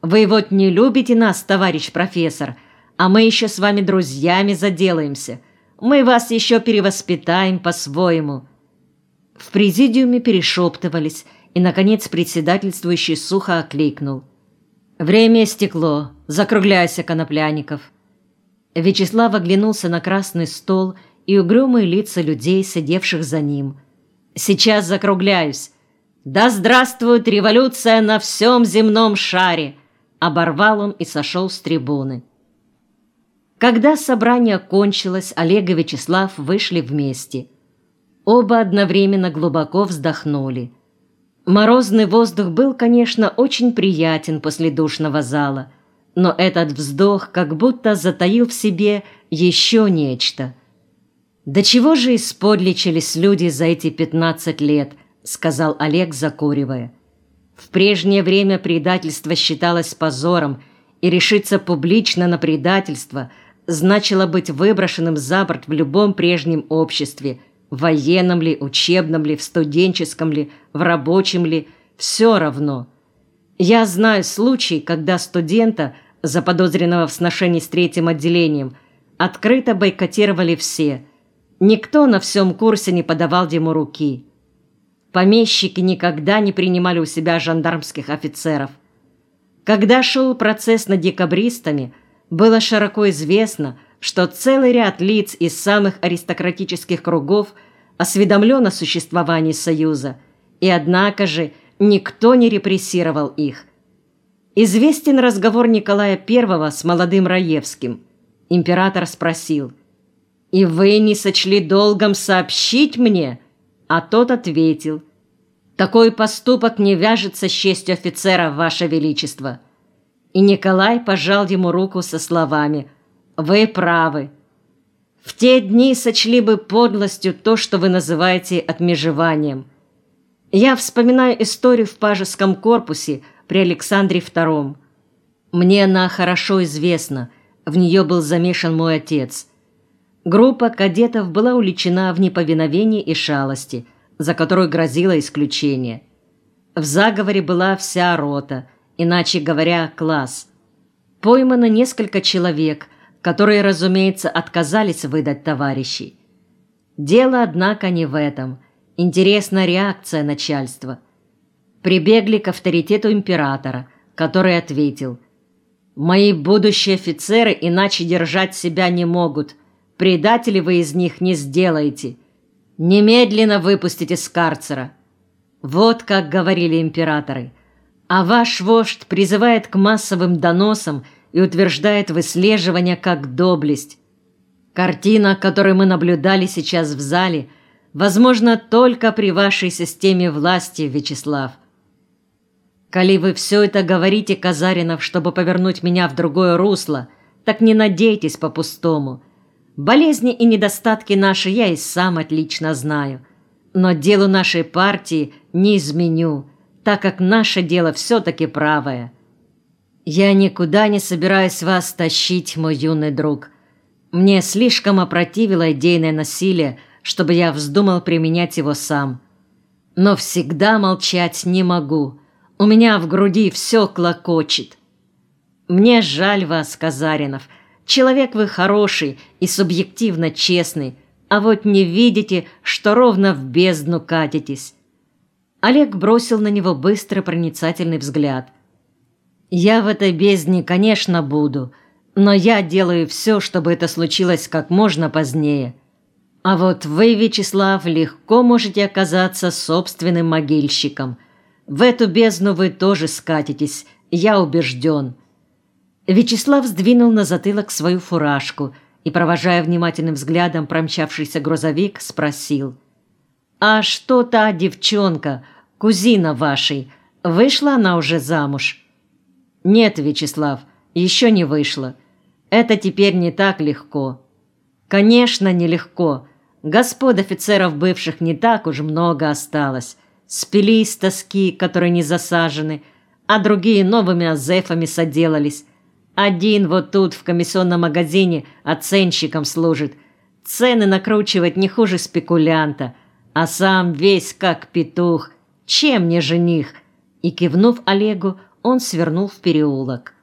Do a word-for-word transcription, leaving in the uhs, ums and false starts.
Вы вот не любите нас, товарищ профессор, а мы еще с вами друзьями заделаемся. Мы вас еще перевоспитаем по-своему». В президиуме перешептывались, и, наконец, председательствующий сухо окликнул: «Время истекло. Закругляйся, Конопляников». Вячеслав оглянулся на красный стол и угрюмые лица людей, сидевших за ним. «Сейчас закругляюсь. Да здравствует революция на всем земном шаре!» Оборвал он и сошел с трибуны. Когда собрание кончилось, Олег и Вячеслав вышли вместе. Оба одновременно глубоко вздохнули. Морозный воздух был, конечно, очень приятен после душного зала, но этот вздох как будто затаил в себе еще нечто. «Да чего же исподличились люди за эти пятнадцать лет», — сказал Олег, закуривая. «В прежнее время предательство считалось позором, и решиться публично на предательство значило быть выброшенным за борт в любом прежнем обществе, в военном ли, учебном ли, в студенческом ли, в рабочем ли, все равно. Я знаю случай, когда студента, заподозренного в сношении с третьим отделением, открыто бойкотировали все. Никто на всем курсе не подавал ему руки. Помещики никогда не принимали у себя жандармских офицеров. Когда шел процесс над декабристами, было широко известно, что целый ряд лиц из самых аристократических кругов осведомлен о существовании Союза, и однако же никто не репрессировал их. Известен разговор Николая Первого с молодым Раевским. Император спросил: «И вы не сочли долгом сообщить мне?» А тот ответил: «Такой поступок не вяжется с честью офицера, Ваше Величество». И Николай пожал ему руку со словами: «Вы правы. В те дни сочли бы подлостью то, что вы называете отмежеванием». Я вспоминаю историю в пажеском корпусе при Александре Втором. Мне она хорошо известна, в нее был замешан мой отец. Группа кадетов была уличена в неповиновении и шалости, за которую грозило исключение. В заговоре была вся рота, иначе говоря, класс. Поймано несколько человек, которые, разумеется, отказались выдать товарищей. Дело, однако, не в этом. Интересна реакция начальства. Прибегли к авторитету императора, который ответил: «Мои будущие офицеры иначе держать себя не могут. Предателей вы из них не сделаете. Немедленно выпустите с карцера». Вот как говорили императоры. А ваш вождь призывает к массовым доносам и утверждает выслеживание как доблесть. Картина, которую мы наблюдали сейчас в зале, возможно только при вашей системе власти, Вячеслав. Коли вы все это говорите, Казаринов, чтобы повернуть меня в другое русло, так не надейтесь по-пустому. Болезни и недостатки наши я и сам отлично знаю, но делу нашей партии не изменю, так как наше дело все-таки правое. Я никуда не собираюсь вас тащить, мой юный друг. Мне слишком опротивило идейное насилие, чтобы я вздумал применять его сам. Но всегда молчать не могу. У меня в груди все клокочет. Мне жаль вас, Казаринов. Человек вы хороший и субъективно честный, а вот не видите, что ровно в бездну катитесь». Олег бросил на него быстрый проницательный взгляд. «Я в этой бездне, конечно, буду, но я делаю все, чтобы это случилось как можно позднее. А вот вы, Вячеслав, легко можете оказаться собственным могильщиком. В эту бездну вы тоже скатитесь, я убежден». Вячеслав сдвинул на затылок свою фуражку и, провожая внимательным взглядом промчавшийся грузовик, спросил: «А что та девчонка, кузина вашей, вышла она уже замуж?» «Нет, Вячеслав, еще не вышла. Это теперь не так легко». «Конечно, нелегко. Господ офицеров бывших не так уж много осталось. Спили из тоски, которые не засажены, а другие новыми азефами соделались. Один вот тут в комиссионном магазине оценщиком служит. Цены накручивать не хуже спекулянта, а сам весь как петух. Чем не жених?» И, кивнув Олегу, он свернул в переулок.